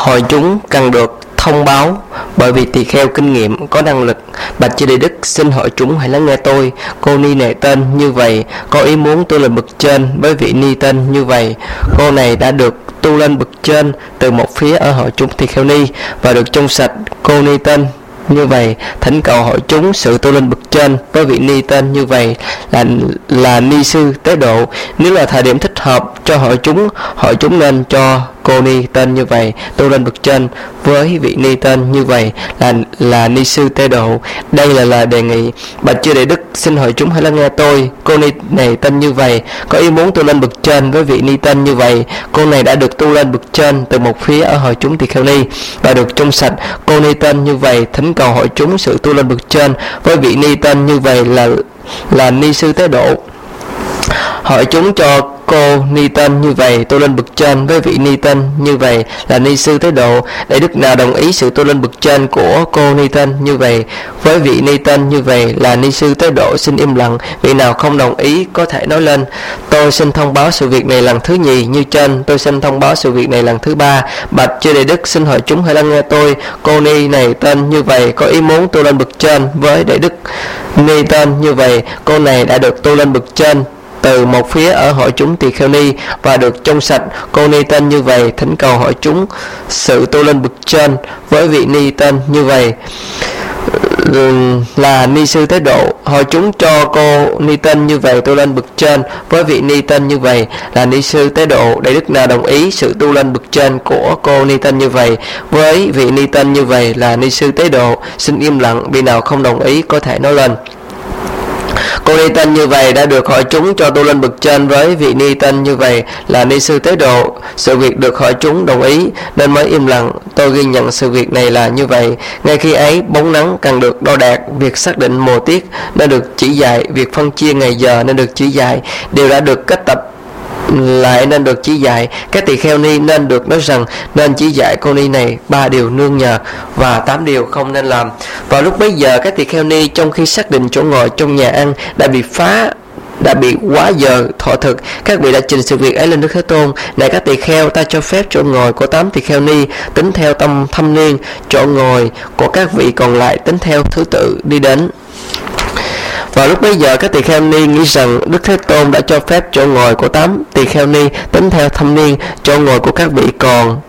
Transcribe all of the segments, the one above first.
Hội chúng cần được thông báo bởi vì tỳ kheo kinh nghiệm có năng lực. Bạch Chư Đại Đức, xin hội chúng hãy lắng nghe tôi. Cô ni này tên như vậy, có ý muốn tu lên bậc trên với vị ni tên như vậy. Cô này đã được tu lên bậc trên từ một phía ở hội chúng tỳ kheo ni và được trong sạch. Cô ni tên như vậy thỉnh cầu hội chúng sự tu lên bậc trên với vị ni tên như vậy là ni sư tế độ. Nếu là thời điểm thích hợp cho hội chúng nên cho cô ni tên như vậy tu lên bậc trên với vị ni tên như vậy là ni sư tế độ. Đây là lời đề nghị. Bạch Chư Đại Đức, xin hội chúng hãy lắng nghe tôi. Cô ni này tên như vậy, có ý muốn tu lên bậc trên với vị ni tên như vậy. Cô này đã được tu lên bậc trên từ một phía ở hội chúng tỳ kheo ni và được trong sạch. Cô ni tên như vậy thỉnh cầu hội chúng sự tu lên bậc trên với vị ni tên như vậy là ni sư tế độ. Hội chúng cho cô ni tên như vậy tu lên bậc trên với vị ni tên như vậy là ni sư tế độ. Đại đức nào đồng ý sự tu lên bậc trên của cô ni tên như vậy với vị ni tên như vậy là ni sư tế độ xin im lặng. Vị nào không đồng ý có thể nói lên. Tôi xin thông báo sự việc này lần thứ nhì như trên. Tôi xin thông báo sự việc này lần thứ ba. Bạch Chư Đại Đức, xin hội chúng hãy lắng nghe tôi. Cô ni này tên như vậy, có ý muốn tu lên bậc trên với Đại Đức ni tên như vậy. Cô này đã được tu lên bậc trên từ một phía ở hội chúng tỳ kheo ni và được trong sạch. Cô ni tên như vậy thỉnh cầu hội chúng sự tu lên bậc trên với vị ni tên như vậy là ni sư tế độ. Hội chúng cho cô ni tên như vậy tu lên bậc trên với vị ni tên như vậy là ni sư tế độ. Đại đức nào đồng ý sự tu lên bậc trên của cô ni tên như vậy với vị ni tên như vậy là ni sư tế độ xin im lặng. Vị nào không đồng ý có thể nói lên. Cô ni tên như vậy đã được hội chúng cho tu lên bậc trên với vị ni tên như vậy là ni sư tế độ. Sự việc được hội chúng đồng ý nên mới im lặng. Tôi ghi nhận sự việc này là như vậy. Ngay khi ấy bóng nắng cần được đo đạc, việc xác định mùa tiết nên được chỉ dạy, việc phân chia ngày giờ nên được chỉ dạy, đều đã được kết tập lại nên được chỉ dạy. Các tỳ kheo ni nên được nói rằng nên chỉ dạy cô ni này 3 điều nương nhờ và 8 điều không nên làm. Vào lúc bấy giờ các tỳ kheo ni trong khi xác định chỗ ngồi trong nhà ăn đã bị quá giờ thọ thực. Các vị đã trình sự việc ấy lên Đức Thế Tôn. Này các tỳ kheo, ta cho phép chỗ ngồi của 8 tỳ kheo ni tính theo thâm niên, chỗ ngồi của các vị còn lại tính theo thứ tự đi đến. Vào lúc bấy giờ các tỳ kheo ni nghĩ rằng Đức Thế Tôn đã cho phép chỗ ngồi của 8 tỳ kheo ni tính theo thâm niên, chỗ ngồi của các vị còn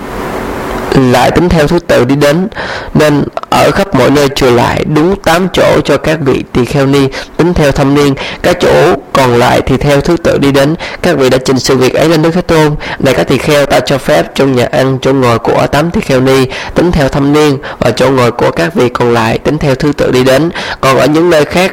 lại tính theo thứ tự đi đến, nên ở khắp mọi nơi trừ lại đúng 8 chỗ cho các vị tỳ kheo ni tính theo thâm niên, các chỗ còn lại thì theo thứ tự đi đến. Các vị đã trình sự việc ấy lên Đức Thế Tôn. Này các tỳ kheo, ta cho phép trong nhà ăn chỗ ngồi của 8 tỳ kheo ni tính theo thâm niên và chỗ ngồi của các vị còn lại tính theo thứ tự đi đến. Còn ở những nơi khác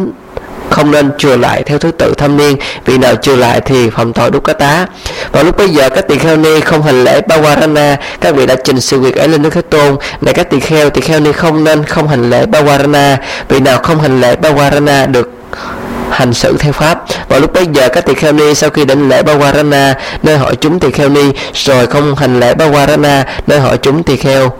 không nên trừ lại theo thứ tự thâm niên. Vị nào trừ lại thì phạm tội đúc cá tá. Vào lúc bây giờ các tỳ kheo ni không hành lễ Bawarana. Các vị đã trình sự việc ấy lên Đức Thế Tôn. Này các tỳ kheo ni không nên không hành lễ Bawarana. Vị nào không hành lễ Bawarana được hành xử theo pháp. Vào lúc bấy giờ các tỳ kheo ni sau khi đảnh lễ Bawarana nơi hội chúng tỳ kheo ni rồi không hành lễ Bawarana nơi hội chúng tỳ kheo.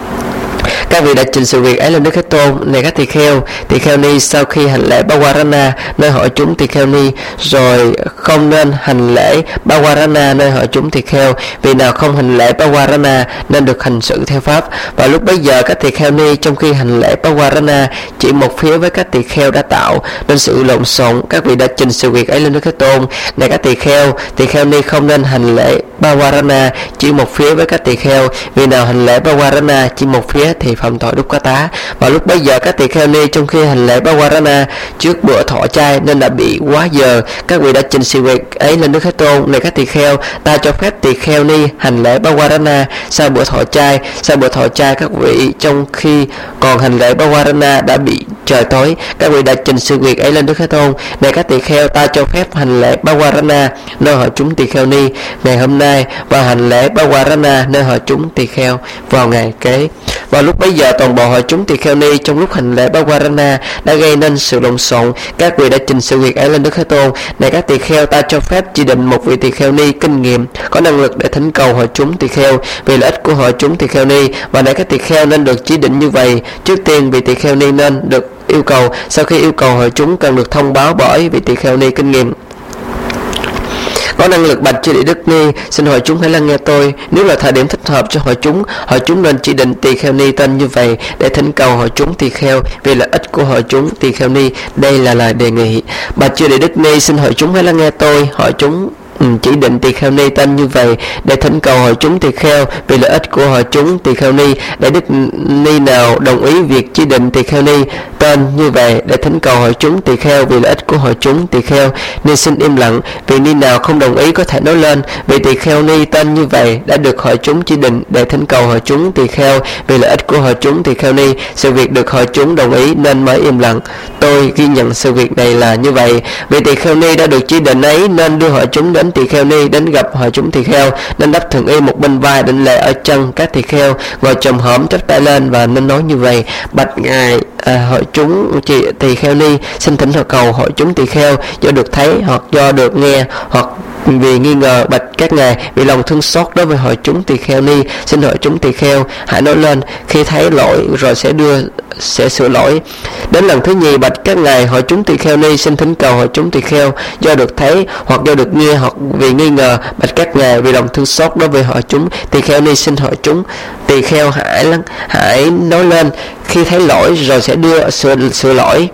Các vị đã trình sự việc ấy lên Đức Thế Tôn. Này các tỳ kheo ni sau khi hành lễ Bawarana nơi hội chúng tỳ kheo ni rồi không nên hành lễ Bawarana nơi hội chúng tỳ kheo. Vì nào không hành lễ Bawarana nên được hành xử theo pháp. Và lúc bấy giờ các tỳ kheo ni trong khi hành lễ Bawarana chỉ một phía với các tỳ kheo đã tạo nên sự lộn xộn. Các vị đã trình sự việc ấy lên Đức Thế Tôn. Này các tỳ kheo ni không nên hành lễ Bawarana chỉ một phía với các tỳ kheo. Vì nào hành lễ Bawarana chỉ một phía thì phạm tội đúc cá tá. Và lúc bấy giờ các tỳ kheo ni trong khi hành lễ Bawarana trước bữa thọ chay nên đã bị quá giờ. Các vị đã trình sự việc ấy lên Đức Thế Tôn. Này các tỳ kheo, ta cho phép tỳ kheo ni hành lễ Bawarana sau bữa thọ chay. Sau bữa thọ chay các vị trong khi còn hành lễ Bawarana đã bị trời tối. Các vị đã trình sự việc ấy lên Đức Thế Tôn. Này các tỳ kheo, ta cho phép hành lễ Bawarana nơi hội chúng tỳ kheo ni ngày hôm nay và hành lễ Bawarana nơi hội chúng tỳ kheo vào ngày kế. Vào lúc bấy giờ toàn bộ hội chúng tỳ kheo ni trong lúc hành lễ Bawarana đã gây nên sự lộn xộn. Các vị đã trình sự việc ấy lên Đức Thế Tôn. Này các tỳ kheo, ta cho phép chỉ định một vị tỳ kheo ni kinh nghiệm có năng lực để thỉnh cầu hội chúng tỳ kheo vì lợi ích của hội chúng tỳ kheo ni. Và này các tỳ kheo nên được chỉ định như vậy. Trước tiên vị tỳ kheo ni nên được yêu cầu. Sau khi yêu cầu hội chúng cần được thông báo bởi vị tỳ kheo ni kinh nghiệm có có năng lực bạch chư Đại Đức Ni, xin hỏi chúng hãy lắng nghe tôi. Nếu là thời điểm thích hợp cho hỏi chúng nên chỉ định tỳ kheo ni tên như vậy để thỉnh cầu hỏi chúng tỳ kheo vì lợi ích của hỏi chúng tỳ kheo ni. Đây là lời đề nghị. Bạch chư Đại Đức Ni, xin hỏi chúng hãy lắng nghe tôi. Hỏi chúng chỉ định tỳ kheo ni tên như vậy để thỉnh cầu hỏi chúng tỳ kheo vì lợi ích của hỏi chúng tỳ kheo ni. Đại Đức Ni nào đồng ý việc chỉ định tỳ kheo ni tên như vậy để thỉnh cầu hỏi chúng tỳ kheo vì lợi ích của hỏi chúng tỳ kheo ni xin im lặng. Vì ni nào không đồng ý có thể nói lên. Vì tỳ kheo ni tên như vậy đã được hỏi chúng chỉ định để thỉnh cầu hỏi chúng tỳ kheo vì lợi ích của hỏi chúng tỳ kheo ni. Sự việc được hỏi chúng đồng ý nên mới im lặng. Tôi ghi nhận sự việc này là như vậy. Vì tỳ kheo ni đã được chỉ định ấy nên đưa hỏi chúng đến tỳ kheo ni, đến gặp hỏi chúng tỳ kheo, nên đắp thường y một bên vai, định lệ ở chân các tỳ kheo, ngồi chồm hổm chắp tay lên và nên nói như vậy: bạch ngài hỏi chúng tỳ kheo ni, xin thỉnh cầu hỏi chúng tỳ kheo do được thấy hoặc do được nghe hoặc vì nghi ngờ. Bạch các ngài, vì lòng thương xót đối với hỏi chúng tỳ kheo ni, xin hỏi chúng tỳ kheo hãy nói lên, khi thấy lỗi rồi sẽ sửa lỗi. Đến lần thứ nhì, bạch các ngài hỏi chúng tỳ kheo ni, xin thỉnh cầu hỏi chúng tỳ kheo do được thấy hoặc do được nghe hoặc vì nghi ngờ. Bạch các ngài, vì lòng thương xót đối với hỏi chúng tỳ kheo ni, xin hỏi chúng tỳ kheo hãy nói lên, khi thấy lỗi rồi sẽ sửa lỗi.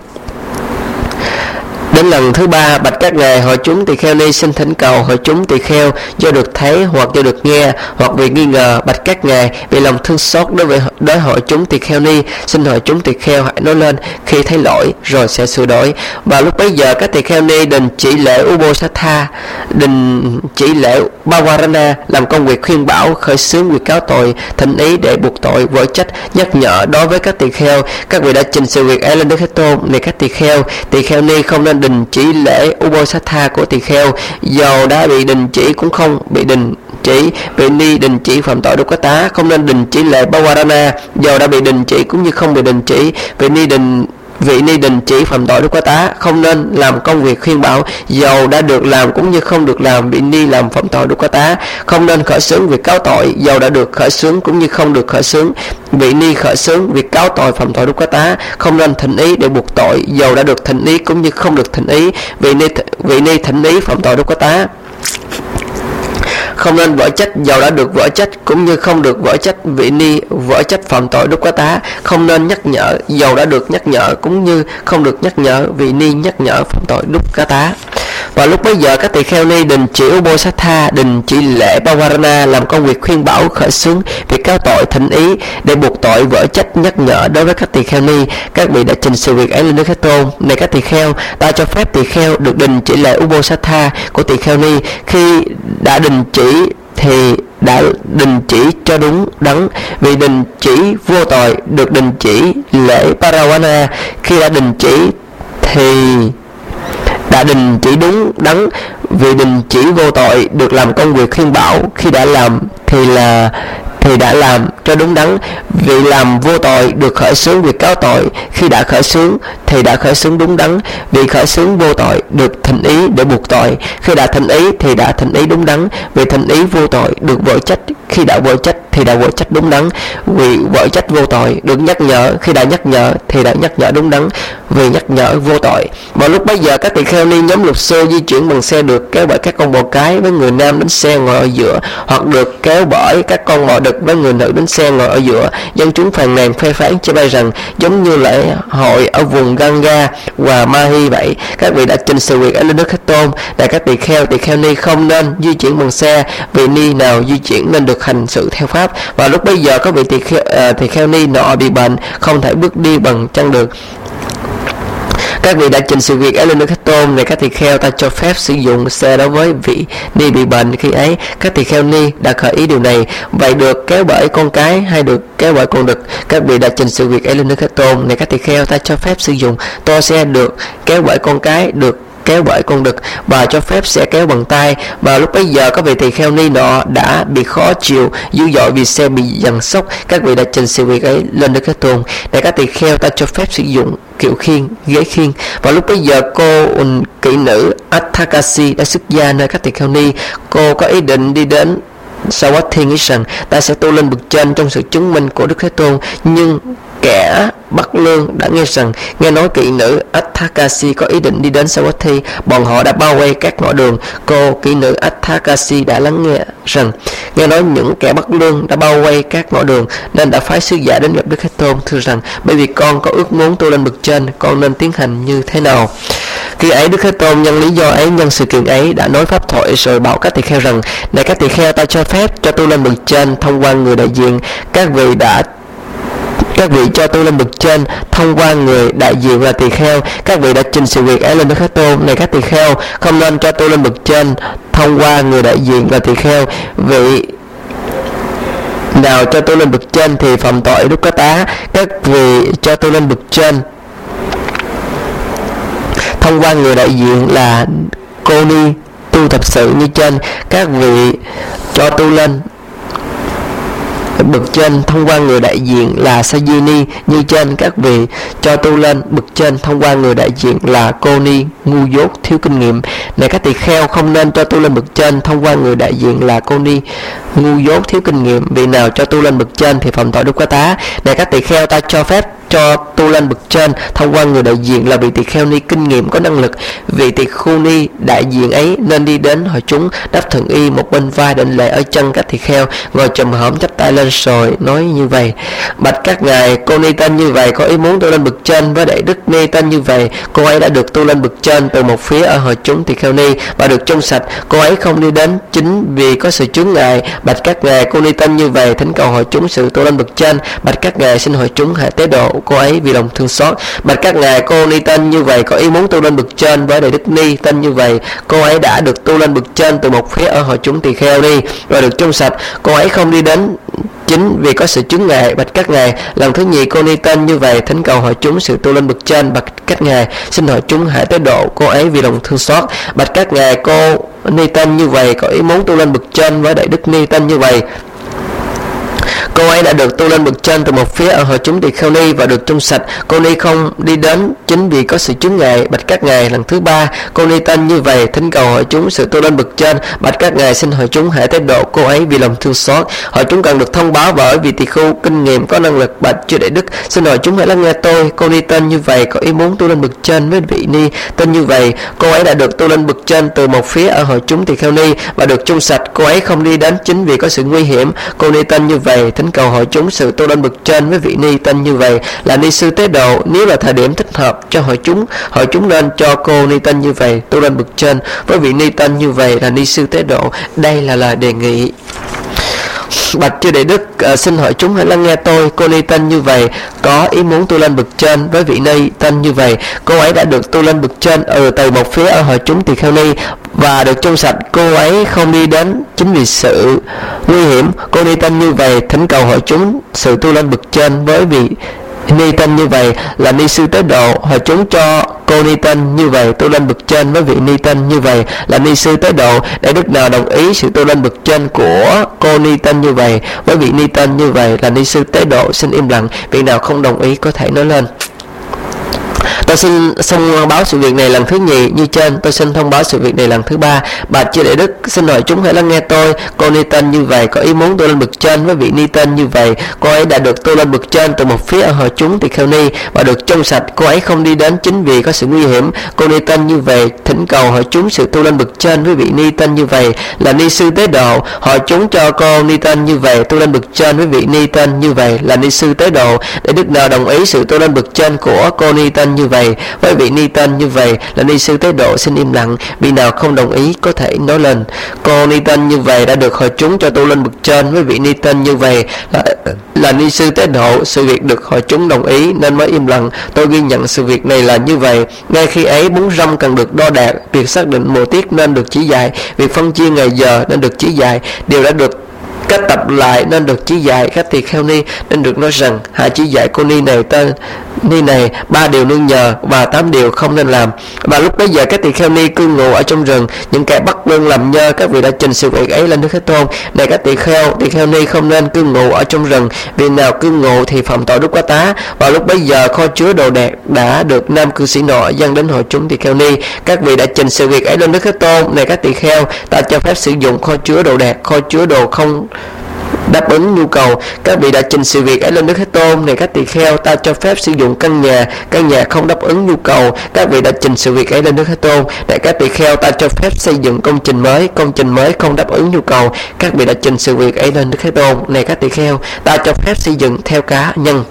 Đến lần thứ ba, bạch các ngài hỏi chúng tỳ kheo ni, xin thỉnh cầu hỏi chúng tỳ kheo do được thấy hoặc do được nghe hoặc vì nghi ngờ. Bạch các ngài, vì lòng thương xót đối hỏi chúng tỳ kheo ni, xin hỏi chúng tỳ kheo hãy nói lên, khi thấy lỗi rồi sẽ sửa đổi. Và lúc bấy giờ các tỳ kheo ni đình chỉ lễ Ubosatha, đình chỉ lễ Bawarana, làm công việc khuyên bảo, khởi xướng việc cáo tội, thỉnh ý để buộc tội, vỡ trách, nhắc nhở đối với các tỳ kheo. Các vị đã trình sự việc ấy lên Đức Thế Tôn: này các tỳ kheo ni không nên đình chỉ lễ Ubosatha của tỳ kheo, dầu đã bị đình chỉ cũng không bị đình chỉ. Vị ni đình chỉ phạm tội đúc cá tá, không nên đình chỉ lễ Bawarana, dầu đã bị đình chỉ cũng như không bị đình chỉ. Vị ni đình chỉ phạm tội đúc cá tá, không nên làm công việc khuyên bảo, dầu đã được làm cũng như không được làm. Vị ni làm phạm tội đúc cá tá, không nên khởi xướng việc cáo tội, dầu đã được khởi xướng cũng như không được khởi xướng. Vị ni khởi xướng việc cáo tội phạm tội đúc cá tá, không nên thỉnh ý để buộc tội, dầu đã được thỉnh ý cũng như không được thỉnh ý. Vị ni thỉnh ý phạm tội đúc cá tá, không nên vỡ trách, dầu đã được vỡ trách cũng như không được vỡ trách. Vị ni vỡ trách phạm tội đúc cá tá, không nên nhắc nhở, dầu đã được nhắc nhở cũng như không được nhắc nhở. Vị ni nhắc nhở phạm tội đúc cá tá. Và lúc bấy giờ các tỳ kheo ni đình chỉ Ubosatha, đình chỉ lễ Bawarana, làm công việc khuyên bảo, khởi xướng việc cáo tội, thỉnh ý để buộc tội, vỡ trách, nhắc nhở đối với các tỳ kheo ni. Các vị đã trình sự việc ấy lên Đức Thế Tôn: này các tỳ kheo, ta cho phép tỳ kheo được đình chỉ lễ Ubosatha của tỳ kheo ni. Khi đã đình chỉ thì đã đình chỉ cho đúng đắn. Vì đình chỉ vô tội được đình chỉ lễ Parawana. Khi đã đình chỉ thì đã đình chỉ đúng đắn. Vì đình chỉ vô tội được làm công việc khuyên bảo. Khi đã làm thì đã làm cho đúng đắn. Vì làm vô tội được khởi xướng việc cáo tội. Khi đã khởi xướng thì đã khởi xướng đúng đắn. Vì khởi xướng vô tội được thỉnh ý để buộc tội. Khi đã thỉnh ý thì đã thỉnh ý đúng đắn. Vì thỉnh ý vô tội được vỡ trách. Khi đã vỡ trách thì đã vỡ trách đúng đắn. Vì vỡ trách vô tội được nhắc nhở. Khi đã nhắc nhở thì đã nhắc nhở đúng đắn. Vì nhắc nhở vô tội. Vào lúc bấy giờ các tỳ kheo ni nhóm lục xô di chuyển bằng xe được kéo bởi các con bò cái với người nam đến xe ngồi ở giữa, hoặc được kéo bởi các con bò đực với người nữ đến xe ngồi ở giữa. Dân chúng phàn nàn phê phán chê bai rằng giống như lễ hội ở vùng Ganga và Mahi vậy. Các vị đã trình sự việc ấy lên Đức Thế Tôn: là các tỳ kheo ni không nên di chuyển bằng xe. Vị ni nào di chuyển nên được hành sự theo pháp. Và lúc bấy giờ có vị tỳ kheo ni nọ bị bệnh, không thể bước đi bằng chân được. Các vị đã trình sự việc ấy lên Đức Thế Tôn: này các tỳ kheo, ta cho phép sử dụng xe đối với vị ni bị bệnh. Khi ấy các tỳ kheo ni đã khởi ý điều này: vậy được kéo bởi con cái hay được kéo bởi con đực? Các vị đã trình sự việc ấy lên Đức Thế Tôn: này các tỳ kheo, ta cho phép sử dụng toa xe được kéo bởi con cái, được kéo bởi con đực, và cho phép sẽ kéo bằng tay. Và lúc bấy giờ có vị tỳ kheo ni nọ đã bị khó chịu dữ dội vì xe bị giằng sốc. Các vị đã trình sự việc ấy lên Đức Thế Tôn: để các tỳ kheo, ta cho phép sử dụng kiệu khiên, ghế khiên. Và lúc bấy giờ cô kỹ nữ Atthakasi đã xuất gia nơi các tỳ kheo ni. Cô có ý định đi đến Savatthi nghĩ rằng ta sẽ tu lên bậc trên trong sự chứng minh của Đức Thế Tôn, nhưng kẻ bắt lương đã nghe rằng, nghe nói kỹ nữ Athakasi có ý định đi đến Savatthi, bọn họ đã bao vây các ngõ đường. Cô kỹ nữ Athakasi đã lắng nghe rằng, nghe nói những kẻ bắt lương đã bao vây các ngõ đường, nên đã phái sứ giả đến gặp Đức Thế Tôn, thưa rằng, bởi vì con có ước muốn tu lên bậc trên, con nên tiến hành như thế nào? Khi ấy Đức Thế Tôn nhân lý do ấy, nhân sự kiện ấy đã nói pháp thoại, rồi bảo các tỳ kheo rằng, này các tỳ kheo, ta cho phép cho tu lên bậc trên thông qua người đại diện. Các vị cho tu lên bậc trên thông qua người đại diện là tỳ kheo. Các vị đã trình sự việc ấy lên Đức Thế Tôn. Này các tỳ kheo, không nên cho tu lên bậc trên thông qua người đại diện là tỳ kheo. Vị nào cho tu lên bậc trên thì phạm tội đúc cá tá. Các vị cho tu lên bậc trên thông qua người đại diện là cô ni tu thập sự như trên. Các vị cho tu lên bậc trên thông qua người đại diện là Sajini như trên. Các vị cho tu lên bậc trên thông qua người đại diện là cô ni ngu dốt thiếu kinh nghiệm. Này các tỳ kheo, không nên cho tu lên bậc trên thông qua người đại diện là cô ni ngu dốt thiếu kinh nghiệm. Vị nào cho tu lên bậc trên thì phạm tội đúc cá tá. Này các tỳ kheo, ta cho phép cho tu lên bậc trên thông qua người đại diện là vị tỳ kheo ni kinh nghiệm có năng lực. Vị tỳ khu ni đại diện ấy nên đi đến hội chúng, đắp thượng y một bên vai, định lễ ở chân các tỳ kheo, ngồi chùm hổm chắp tay lên rồi nói như vậy: bạch các ngài, cô ni tên như vậy có ý muốn tu lên bậc trên, với đại đức ni tên như vậy, cô ấy đã được tu lên bậc trên từ một phía ở hội chúng tỳ kheo ni và được trong sạch. Cô ấy không đi đến chính vì có sự chướng ngại. Bạch các ngài, cô ni tên như vậy thỉnh cầu hội chúng sự tu lên bậc trên. Bạch các ngài, xin hội chúng hãy tế độ cô ấy vì lòng thương xót. Bạch các ngài, cô ni tên như vậy có ý muốn tu lên bậc trên, với đại đức ni tên như vậy, cô ấy đã được tu lên bậc trên từ một phía ở hội chúng tỳ kheo ni và được trong sạch. Cô ấy không đi đến chính vì có sự chướng ngại. Bạch các ngài, lần thứ nhì cô ni tên như vậy thỉnh cầu hội chúng sự tu lên bậc trên. Bạch các ngài, xin hội chúng hãy tế độ cô ấy vì lòng thương xót. Bạch các ngài, cô ni tên như vậy có ý muốn tu lên bậc trên, với đại đức ni tên như vậy, cô ấy đã được tu lên bậc trên từ một phía ở hội chúng tỳ kheo ni và được trong sạch. Cô ni không đi đến chính vì có sự chướng ngại. Bạch các ngài, lần thứ ba cô ni tên như vậy thỉnh cầu hội chúng sự tu lên bậc trên. Bạch các ngài, xin hội chúng hãy tế độ cô ấy vì lòng thương xót. Hội chúng cần được thông báo bởi vì tỳ khưu kinh nghiệm có năng lực. Bạch chư đại đức, xin hội chúng hãy lắng nghe tôi. Cô ni tên như vậy có ý muốn tu lên bậc trên, với vị ni tên như vậy, cô ấy đã được tu lên bậc trên từ một phía ở hội chúng tỳ kheo ni và được trong sạch. Cô ấy không đi đến chính vì có sự nguy hiểm. Cô ni tên như vậy thỉnh cầu hội chúng sự tu lên bậc trên, với vị ni tên như vậy là ni sư tế độ. Nếu là thời điểm thích hợp cho hội chúng nên cho cô ni tên như vậy tu lên bậc trên, với vị ni tên như vậy là ni sư tế độ. Đây là lời đề nghị. Bạch chư đại đức, xin hội chúng hãy lắng nghe tôi. Cô ni tên như vậy có ý muốn tu lên bậc trên, với vị ni tên như vậy, cô ấy đã được tu lên bậc trên từ một phía ở hội chúng tỳ kheo ni và được trong sạch. Cô ấy không đi đến chính vì sự nguy hiểm. Cô ni tên như vậy thỉnh cầu hội chúng sự tu lên bậc trên, với vị ni tên như vậy là ni sư tế độ. Hội chúng cho cô ni tên như vậy tu lên bậc trên, với vị ni tên như vậy là ni sư tế độ. Để đức nào đồng ý sự tu lên bậc trên của cô ni tên như vậy, với vị ni tên như vậy là ni sư tế độ, xin im lặng. Vị nào không đồng ý có thể nói lên. Tôi xin thông báo sự việc này lần thứ nhì như trên. Tôi xin thông báo sự việc này lần thứ ba. Bạch chư đại đức, xin hỏi chúng hãy lắng nghe tôi. Cô ni tên như vậy có ý muốn tu lên bậc trên, với vị ni tên như vậy, cô ấy đã được tu lên bậc trên từ một phía ở hội chúng tỳ kheo ni và được trong sạch. Cô ấy không đi đến chính vì có sự nguy hiểm. Cô ni tên như vậy thỉnh cầu hội chúng sự tu lên bậc trên, với vị ni tên như vậy là ni sư tế độ. Hội chúng cho cô ni tên như vậy tu lên bậc trên, với vị ni tên như vậy là ni sư tế độ. Để đức nào đồng ý sự tu lên bậc trên của cô ni tên như vậy, với vị ni tên như vậy là ni sư tế độ, xin im lặng. Vị nào không đồng ý có thể nói lên. Cô ni tên như vậy đã được hội chúng cho tu lên bậc trên, với vị ni tên như vậy là ni sư tế độ. Sự việc được hội chúng đồng ý nên mới im lặng. Tôi ghi nhận sự việc này là như vậy. Ngay khi ấy bún răm cần được đo đạc, việc xác định mùa tiết nên được chỉ dạy, việc phân chia ngày giờ nên được chỉ dạy, điều đã được cách tập lại nên được chỉ dạy. Các tỳ kheo ni nên được nói rằng hãy chỉ dạy cô ni này tên ni này 3 điều nương nhờ và 8 điều không nên làm. Và lúc bấy giờ các tỳ kheo ni cư ngụ ở trong rừng, những kẻ bắt lương làm nhơ. Các vị đã trình sự việc ấy lên Đức Thế Tôn. Này các tỳ kheo ni không nên cư ngụ ở trong rừng, vì nào cư ngụ thì phạm tội đúc cá tá. Và lúc bấy giờ kho chứa đồ đạc đã được nam cư sĩ nọ dâng đến hội chúng tỳ kheo ni. Các vị đã trình sự việc ấy lên Đức Thế Tôn. Này các tỳ kheo, ta cho phép sử dụng kho chứa đồ đạc, kho chứa đồ không đáp ứng nhu cầu. Các vị đã trình sự việc ấy lên Đức Thế Tôn. Này các tỳ kheo, ta cho phép sử dụng căn nhà không đáp ứng nhu cầu. Các vị đã trình sự việc ấy lên Đức Thế Tôn. Này các tỳ kheo, ta cho phép xây dựng công trình mới không đáp ứng nhu cầu. Các vị đã trình sự việc ấy lên Đức Thế Tôn. Này các tỳ kheo, ta cho phép xây dựng theo cá nhân.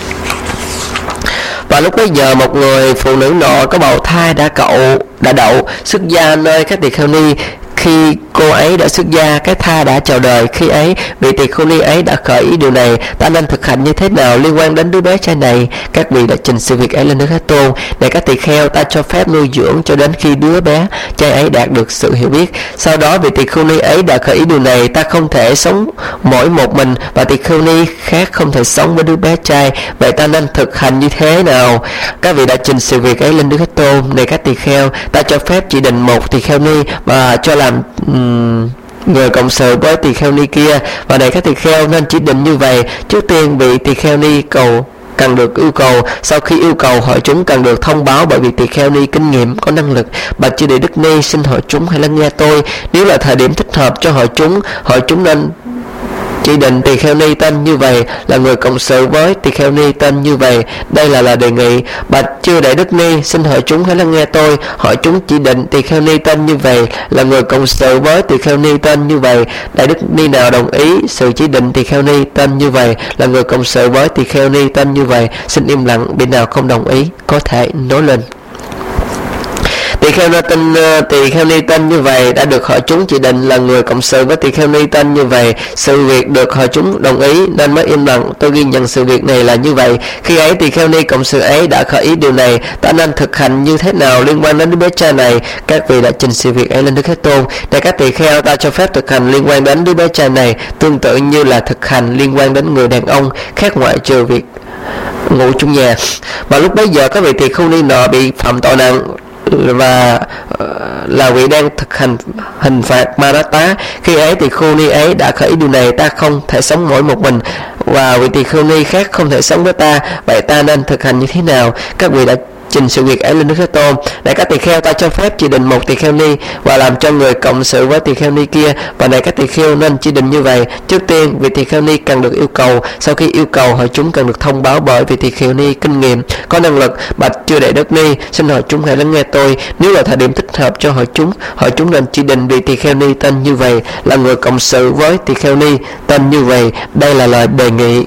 Và lúc bấy giờ một người phụ nữ nọ có bào thai đã đậu xuất gia nơi các tỳ kheo ni. Khi cô ấy đã xuất gia, cái thai đã chào đời. Khi ấy vị tỳ kheo ni ấy đã khởi ý điều này: ta nên thực hành như thế nào liên quan đến đứa bé trai này? Các vị đã trình sự việc ấy lên Đức Thế Tôn. Này các tỳ kheo, ta cho phép nuôi dưỡng cho đến khi đứa bé trai ấy đạt được sự hiểu biết. Sau đó vị tỳ kheo ni ấy đã khởi ý điều này: ta không thể sống mỗi một mình, và tỳ kheo ni khác không thể sống với đứa bé trai. Vậy ta nên thực hành như thế nào? Các vị đã trình sự việc ấy lên Đức Thế Tôn. Này các tỳ kheo, ta cho phép chỉ định một tỳ kheo ni và cho làm người cộng sự với tỳ kheo ni kia. Và này các tỳ kheo nên chỉ định như vậy. Trước tiên vị tỳ kheo ni cần được yêu cầu. Sau khi yêu cầu, hội chúng cần được thông báo bởi vị tỳ kheo ni kinh nghiệm có năng lực: bạch chư Đệ Đức Ni, xin hội chúng hãy lắng nghe tôi. Nếu là thời điểm thích hợp cho hội chúng nên chỉ định tỳ kheo ni tên như vậy là người cộng sự với tỳ kheo ni tên như vậy. Đây là lời đề nghị: bạch chư Đại Đức Ni, xin hội chúng hãy lắng nghe tôi. Hội chúng chỉ định tỳ kheo ni tên như vậy là người cộng sự với tỳ kheo ni tên như vậy. Đại Đức Ni nào đồng ý sự chỉ định tỳ kheo ni tên như vậy là người cộng sự với tỳ kheo ni tên như vậy, xin im lặng. Vị nào không đồng ý có thể nói lên. Tỳ kheo ni tên như vậy đã được hội chúng chỉ định là người cộng sự với tỳ kheo ni tên như vậy. Sự việc được hội chúng đồng ý nên mới im lặng. Tôi ghi nhận sự việc này là như vậy. Khi ấy tỳ kheo ni cộng sự ấy đã khởi ý điều này: ta nên thực hành như thế nào liên quan đến đứa bé trai này? Các vị đã trình sự việc ấy lên Đức Thế Tôn. Để các tỳ kheo, ta cho phép thực hành liên quan đến đứa bé trai này tương tự như là thực hành liên quan đến người đàn ông khác, ngoại trừ việc ngủ chung nhà. Và lúc bấy giờ các vị tỳ kheo ni nọ bị phạm tội nặng và là vị đang thực hành hình phạt Maratta. Khi ấy tỳ kheo ni ấy đã khởi điều này: ta không thể sống mỗi một mình, và vị tỳ kheo ni khác không thể sống với ta. Vậy ta nên thực hành như thế nào? Các vị đã trình sự việc ấy lên Đức Thế Tôn. Này các tỳ kheo, ta cho phép chỉ định một tỳ kheo ni và làm cho người cộng sự với tỳ kheo ni kia. Và này các tỳ kheo nên chỉ định như vậy. Trước tiên vị tỳ kheo ni cần được yêu cầu. Sau khi yêu cầu, hội chúng cần được thông báo bởi vị tỳ kheo ni kinh nghiệm có năng lực: bạch chư Đại Đức Ni, xin hội chúng hãy lắng nghe tôi. Nếu là thời điểm thích hợp cho hội chúng nên chỉ định vị tỳ kheo ni tên như vậy là người cộng sự với tỳ kheo ni tên như vậy. Đây là lời đề nghị.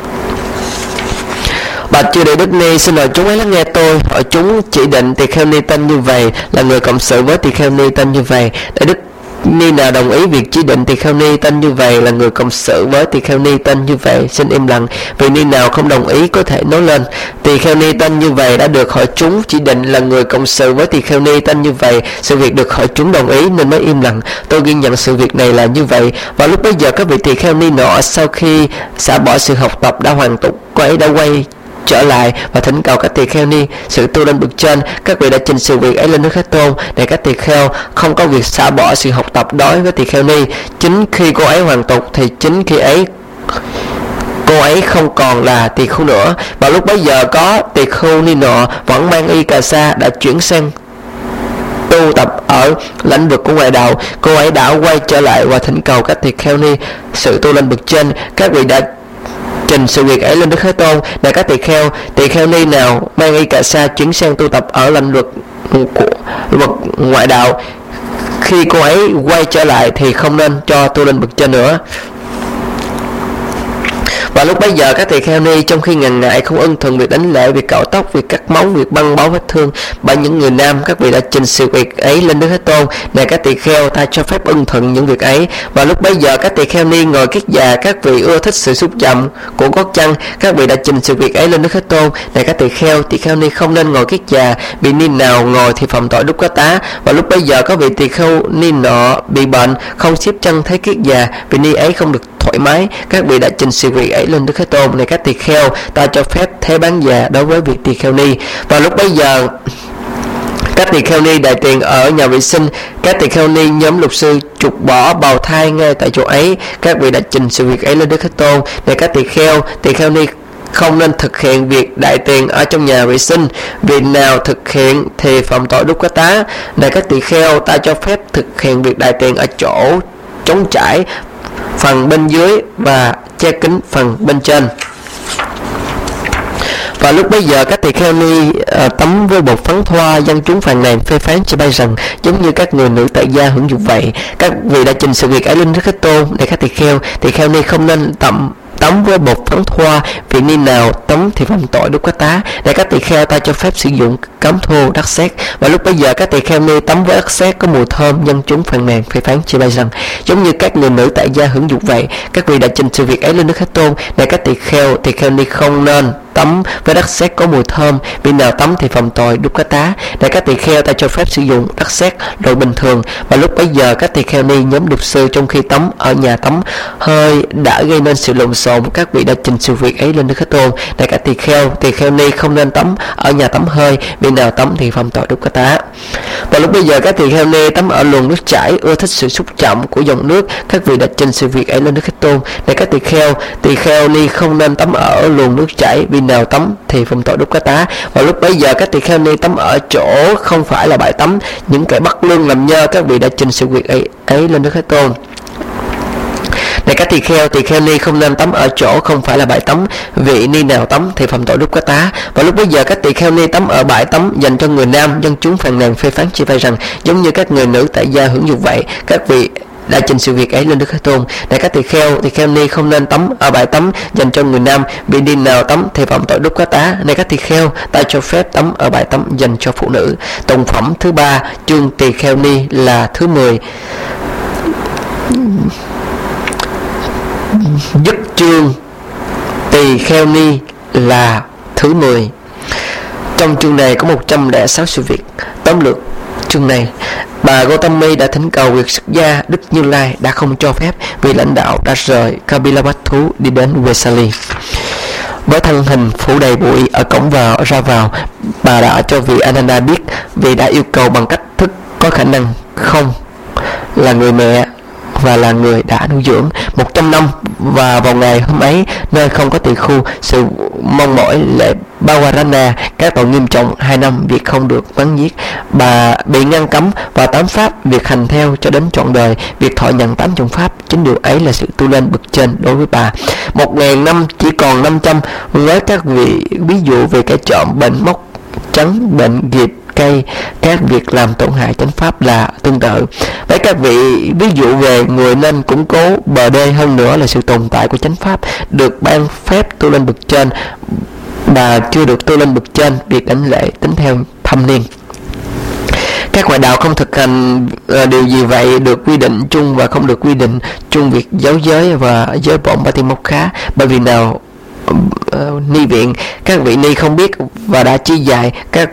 Bạch chư Đại Đức Ni, xin hội chúng hãy lắng nghe tôi. Hội chúng chỉ định tỳ kheo ni tên như vậy là người cộng sự với tỳ kheo ni tên như vậy. Đại Đức Ni nào đồng ý việc chỉ định tỳ kheo ni tên như vậy là người cộng sự với tỳ kheo ni tên như vậy, xin im lặng. Vì ni nào không đồng ý có thể nói lên. Tỳ kheo ni tên như vậy đã được hội chúng chỉ định là người cộng sự với tỳ kheo ni tên như vậy. Sự việc được hội chúng đồng ý nên mới im lặng. Tôi ghi nhận sự việc này là như vậy. Và lúc bấy giờ các vị tỳ kheo ni nọ sau khi xả bỏ sự học tập đã hoàn tục, cô ấy đã quay trở lại và thỉnh cầu các tỳ kheo ni sự tu lên bậc trên. Các vị đã trình sự việc ấy lên Đức Thế Tôn. Để các tỳ kheo không có việc xả bỏ sự học tập đối với tỳ kheo ni. Chính khi cô ấy hoàn tục thì chính khi ấy cô ấy không còn là tỳ kheo nữa. Và lúc bấy giờ có tỳ kheo ni nọ vẫn mang y cà sa đã chuyển sang tu tập ở lãnh vực của ngoại đạo. Cô ấy đã quay trở lại và thỉnh cầu các tỳ kheo ni sự tu lên bậc trên. Các vị đã trình sự việc ấy lên Đức Thế Tôn. Là các tỳ kheo ni nào mang y cà sa chuyển sang tu tập ở lãnh vực ngoại đạo, khi cô ấy quay trở lại thì không nên cho tu lên bậc trên nữa. Và lúc bấy giờ các tỳ kheo ni trong khi ngần ngại không ưng thuận việc đánh lễ, việc cạo tóc, việc cắt móng, việc băng bó vết thương bởi những người nam, các vị đã trình sự việc ấy lên Đức Thế Tôn. Này các tỳ kheo, ta cho phép ưng thuận những việc ấy. Và lúc bấy giờ các tỳ kheo ni ngồi kiết già, các vị ưa thích sự xúc chạm của gót chân, các vị đã trình sự việc ấy lên Đức Thế Tôn. Này các tỳ kheo ni không nên ngồi kiết già, vì ni nào ngồi thì phạm tội đúc cá tá. Và lúc bấy giờ có vị tỳ kheo ni nọ bị bệnh, không xếp chân thấy kiết già, vì ni ấy không được thoải mái. Các vị đã trình sự việc ấy lên Đức Thế Tôn. Này các tỳ kheo, ta cho phép thế bán già đối với vị tỳ kheo ni. Và lúc bấy giờ các tỳ kheo ni đại tiền ở nhà vệ sinh, các tỳ kheo ni nhóm luật sư trục bỏ bào thai ngay tại chỗ ấy. Các vị đã trình sự việc ấy lên Đức Thế Tôn. Này các tỳ kheo ni không nên thực hiện việc đại tiền ở trong nhà vệ sinh, vì nào thực hiện thì phạm tội đúc cá tá. Này các tỳ kheo, ta cho phép thực hiện việc đại tiền ở chỗ trống trải phần bên dưới và che kín phần bên trên. Và lúc bấy giờ các tỳ kheo ni tắm với bột phấn thoa, dân chúng phàn nàn phê phán cho bay rằng giống như các người nữ tại gia hưởng dụng vậy. Các vị đã trình sự việc ấy lên Đức Thế Tôn. Để các tỳ kheo ni không nên tắm với bột phấn thoa, vì ni nào tắm thì phạm tội đốt cát tá. Để các tỳ kheo ta cho phép sử dụng cám thô đất sét. Và lúc bấy giờ các tỳ kheo ni tắm với đất sét có mùi thơm, dân chúng phàn nàn phê phán chê bai rằng giống như các người nữ tại gia hưởng dụng vậy. Các vị đã trình sự việc ấy lên Đức Thế Tôn. Để các tỳ kheo ni không nên tắm với đất sét có mùi thơm, vì nào tắm thì phạm tội đốt cát tá. Để các tỳ kheo ta cho phép sử dụng đất sét loại bình thường. Và lúc bấy giờ các tỳ kheo ni nhóm luật sư trong khi tắm ở nhà tắm hơi đã gây nên sự lộn xộn. Các vị đã trình sự việc ấy lên Đức Thế Tôn. Để các tỳ kheo ni không nên tắm ở nhà tắm hơi, vì nào tắm thì phạm tội đốt cát tá. Và lúc bấy giờ các tỳ kheo ni tắm ở luồng nước chảy, ưa thích sự xúc chạm của dòng nước. Các vị đã trình sự việc ấy lên Đức Thế Tôn. Để các tỳ kheo ni không nên tắm ở luồng nước chảy, vì nào tắm thì phạm tội đốt cát tá. Và lúc bấy giờ các tỳ kheo ni tắm ở chỗ không phải là bãi tắm, những kẻ bắt lương làm nhơ. Các vị đã trình sự việc ấy lên Đức Thế Tôn. Để các tỳ kheo ni không nên tắm ở chỗ không phải là bãi tắm, vị ni nào tắm thì phạm tội đốt cát tá. Và lúc bấy giờ các tỳ kheo ni tắm ở bãi tắm dành cho người nam, dân chúng phàn nàn phê phán chê bai rằng giống như các người nữ tại gia hưởng dụng vậy. Các vị đã trình sự việc ấy lên Đức Thế Tôn. Để các tỳ kheo ni không nên tắm ở bãi tắm dành cho người nam, vì ni nào tắm thì phạm tội đốt cát tá. Để các tỳ kheo ta cho phép tắm ở bãi tắm dành cho phụ nữ. Tụng phẩm thứ 3 chương tỳ kheo ni là thứ 10. Dứt chương tỳ kheo ni là thứ 10. Trong chương này có 106 sự việc. Tóm lược chương này, bà Gotami đã thỉnh cầu việc xuất gia. Đức Như Lai đã không cho phép, vì lãnh đạo đã rời Kapilavatthu đi đến Vesali. Với thân hình phủ đầy bụi ở cổng ra vào, bà đã cho vị Ananda biết, vì đã yêu cầu bằng cách thức có khả năng không là người mẹ và là người đã nuôi dưỡng 100 năm. Và vào ngày hôm ấy, nơi không có tỳ khu, sự mong mỏi lễ Bawarana, các tội nghiêm trọng 2 năm, việc không được bắn giết, bà bị ngăn cấm, và 8 pháp việc hành theo cho đến trọn đời, việc thọ nhận 8 chủng pháp. Chính điều ấy là sự tu lên bậc trên đối với bà. 1000 năm chỉ còn 500. Với các vị ví dụ về kẻ trộm, bệnh móc trắng, bệnh nghiệp cây, các việc làm tổn hại chánh pháp là tương tự. Với các vị ví dụ về người nên củng cố bờ đê, hơn nữa là sự tồn tại của chánh pháp được ban phép tu lên bậc trên. Bà chưa được tu lên bậc trên, việc đảnh lễ tính theo thâm niên. Các ngoại đạo không thực hành điều gì vậy được quy định chung và không được quy định chung việc giáo giới và giới bổn Patimokha. Bởi vì nào ni viện, các vị ni không biết và đã chi dạy, các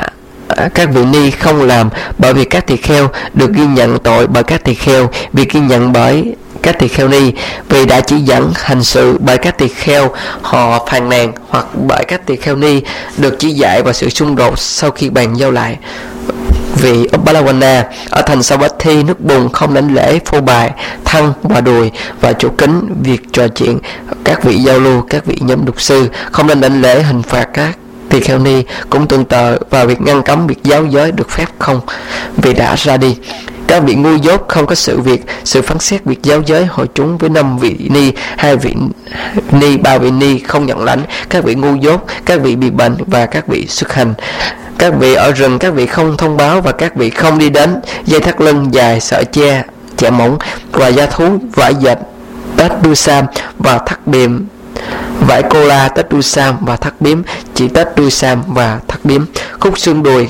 vị ni không làm, bởi vì các tỳ kheo được ghi nhận tội bởi các tỳ kheo, việc ghi nhận bởi các tỳ kheo ni, vì đã chỉ dẫn hành sự bởi các tỳ kheo họ phàn nàn, hoặc bởi các tỳ kheo ni được chỉ dạy và sự xung đột sau khi bàn giao lại. Vị Uppalawana ở thành Savatthi, nước bùn không đảnh lễ phô bài, thân và đùi và chỗ kính, việc trò chuyện, các vị giao lưu, các vị nhóm luật sư không nên đảnh lễ hình phạt các tỳ kheo ni cũng tương tự, và việc ngăn cấm việc giáo giới được phép không, vì đã ra đi. Các vị ngu dốt không có sự phán xét việc giáo giới hội chúng với 5 vị ni, 2 vị ni, 3 vị ni không nhận lãnh. Các vị ngu dốt, các vị bị bệnh và các vị xuất hành, các vị ở rừng, các vị không thông báo và các vị không đi đến. Dây thắt lưng dài, sợi che mỏng và da thú, vải dệt, tết đu sam và thắt biếm, vải cola, tết đuôi sam và thắt biếm, chỉ tết đuôi sam và thắt biếm, khúc xương đùi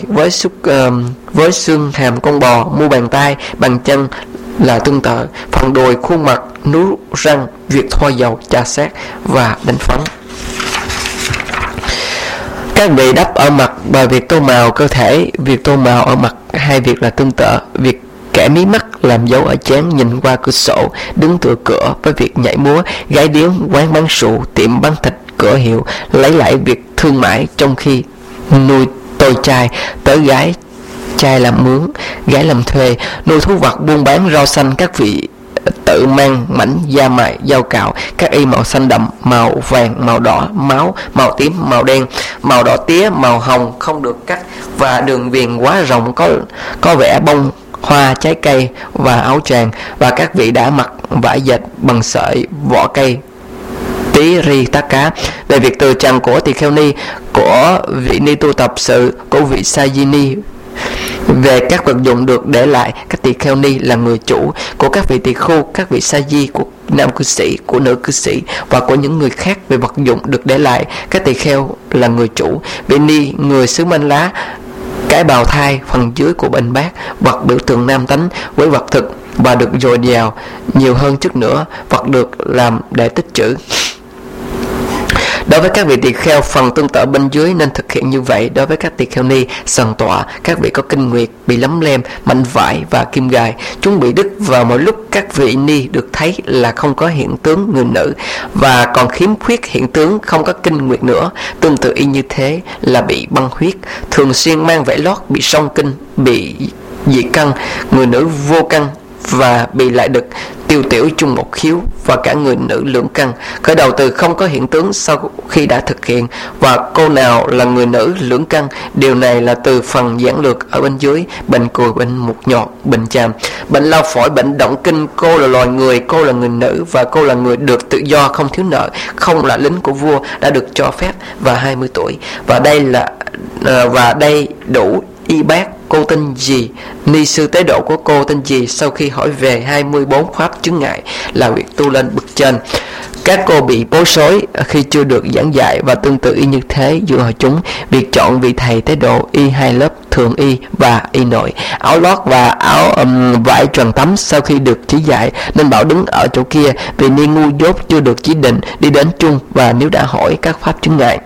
với xương hàm con bò, mu bàn tay, bàn chân là tương tự, phần đùi, khuôn mặt, nướu răng, việc thoa dầu, chà sát và đánh phấn. Các vị đắp ở mặt bởi việc tô màu cơ thể, việc tô màu ở mặt, 2 việc là tương tự. Việc kẻ mí mắt làm dấu ở trán, nhìn qua cửa sổ, đứng tựa cửa, với việc nhảy múa, gái điếm, quán bán rượu, tiệm bán thịt, cửa hiệu, lấy lại việc thương mại trong khi nuôi tôi trai, tới gái trai làm mướn, gái làm thuê, nuôi thú vật, buôn bán rau xanh. Các vị tự mang mảnh da mài, dao cạo, các y màu xanh đậm, màu vàng, màu đỏ, máu, màu tím, màu đen, màu đỏ tía, màu hồng không được cắt, và đường viền quá rộng có vẻ bông hoa, trái cây và áo choàng, và các vị đã mặc vải dệt bằng sợi vỏ cây tí ri tát cá. Về việc từ trần của tỳ kheo ni, của vị ni tu tập sự, của vị sa di ni, về các vật dụng được để lại, các tỳ kheo ni là người chủ của các vị tỳ khu, các vị sa di, của nam cư sĩ, của nữ cư sĩ và của những người khác. Về vật dụng được để lại, các tỳ kheo là người chủ. Vị ni người xứ Manh Lá, cái bào thai phần dưới của bình bát, vật biểu tượng nam tánh với vật thực và được dồi dào nhiều hơn trước nữa, vật được làm để tích trữ. Đối với các vị tỳ kheo, phần tương tự bên dưới nên thực hiện như vậy. Đối với các tỳ kheo ni sần tọa, các vị có kinh nguyệt, bị lấm lem, mảnh vải và kim gài, chúng bị đứt vào mỗi lúc các vị ni được thấy là không có hiện tướng người nữ và còn khiếm khuyết hiện tướng không có kinh nguyệt nữa. Tương tự y như thế là bị băng huyết, thường xuyên mang vải lót, bị song kinh, bị dị căn, người nữ vô căn và bị lại đực, tiêu tiểu chung một khiếu, và cả người nữ lưỡng căn. Khởi đầu từ không có hiện tướng sau khi đã thực hiện. Và cô nào là người nữ lưỡng căn? Điều này là từ phần giảng lược ở bên dưới. Bệnh cùi, bệnh mụt nhọt, bệnh chàm, bệnh lao phổi, bệnh động kinh. Cô là loài người, cô là người nữ và cô là người được tự do, không thiếu nợ, không là lính của vua, đã được cho phép và 20 tuổi. Và đây đủ y bác. Cô tên gì? Ni sư tế độ của cô tên gì? Sau khi hỏi về 24 pháp chướng ngại là việc tu lên bậc trên, các cô bị bối rối khi chưa được giảng dạy. Và tương tự y như thế giữa họ chúng, việc chọn vị thầy tế độ y hai lớp, thường y và y nội, áo lót và áo vải tròn tắm. Sau khi được chỉ dạy nên bảo đứng ở chỗ kia, vì ni ngu dốt chưa được chỉ định đi đến chung. Và nếu đã hỏi các pháp chướng ngại,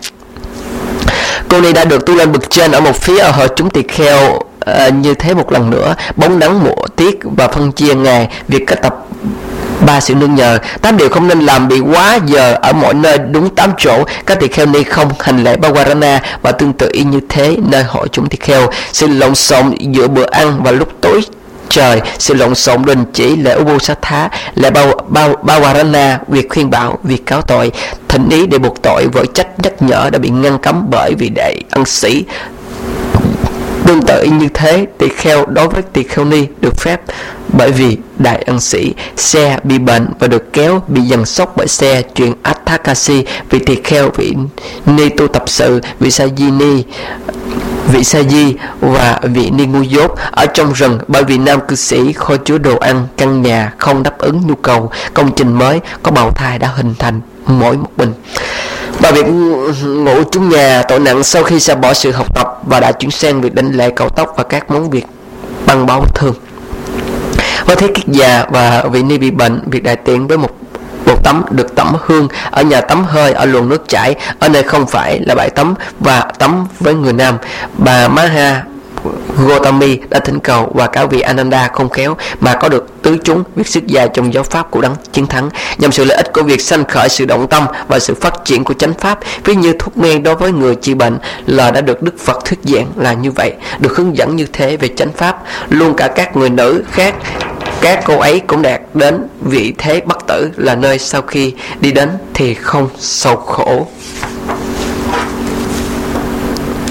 cô ni đã được tu lên bậc trên ở một phía. Ở hội chúng tỳ kheo như thế một lần nữa, bóng nắng mùa tiết và phân chia ngày, việc kết tập 3 sự nương nhờ, 8 điều không nên làm bị quá giờ ở mọi nơi đúng 8 chỗ. Các tỳ kheo ni không hành lễ Bawarana. Và tương tự y như thế nơi hội chúng tỳ kheo, sự lộn xộn giữa bữa ăn và lúc tối trời, sự lộn xộn đình chỉ lễ Ubosatha, lễ Bawarana, việc khuyên bảo, việc cáo tội, thỉnh ý để buộc tội, vỡ trách nhắc nhở đã bị ngăn cấm bởi vì đại ân sĩ. Tương tự như thế, tỳ kheo đối với tỳ kheo ni được phép bởi vì đại ân sĩ. Xe bị bệnh và được kéo bị dần sốc bởi xe, chuyện Atthakasi. Vị tỳ kheo, vị ni tu tập sự, vị sa di ni, vị sa di và vị ni ngu dốt ở trong rừng, bởi vì nam cư sĩ kho chứa đồ ăn, căn nhà không đáp ứng nhu cầu, công trình mới có bào thai đã hình thành mỗi một mình. Và việc ngủ chung nhà tội nặng sau khi xa bỏ sự học tập và đã chuyển sang việc đánh lễ cạo tóc và các món việc băng bó thương. Với thế kiết già và vị ni bị bệnh, việc đại tiện với một tắm được tắm hương ở nhà tắm hơi, ở luồng nước chảy, ở nơi không phải là bãi tắm, và tắm với người nam. Bà Maha Gotami đã thỉnh cầu và cả vị Ananda không khéo mà có được tứ chúng việc xuất gia trong giáo pháp của đấng chiến thắng, nhằm sự lợi ích của việc sanh khởi sự động tâm và sự phát triển của chánh pháp. Ví như thuốc men đối với người trị bệnh là đã được Đức Phật thuyết giảng là như vậy, được hướng dẫn như thế về chánh pháp. Luôn cả các người nữ khác, các cô ấy cũng đạt đến vị thế bất tử, là nơi sau khi đi đến thì không sầu khổ.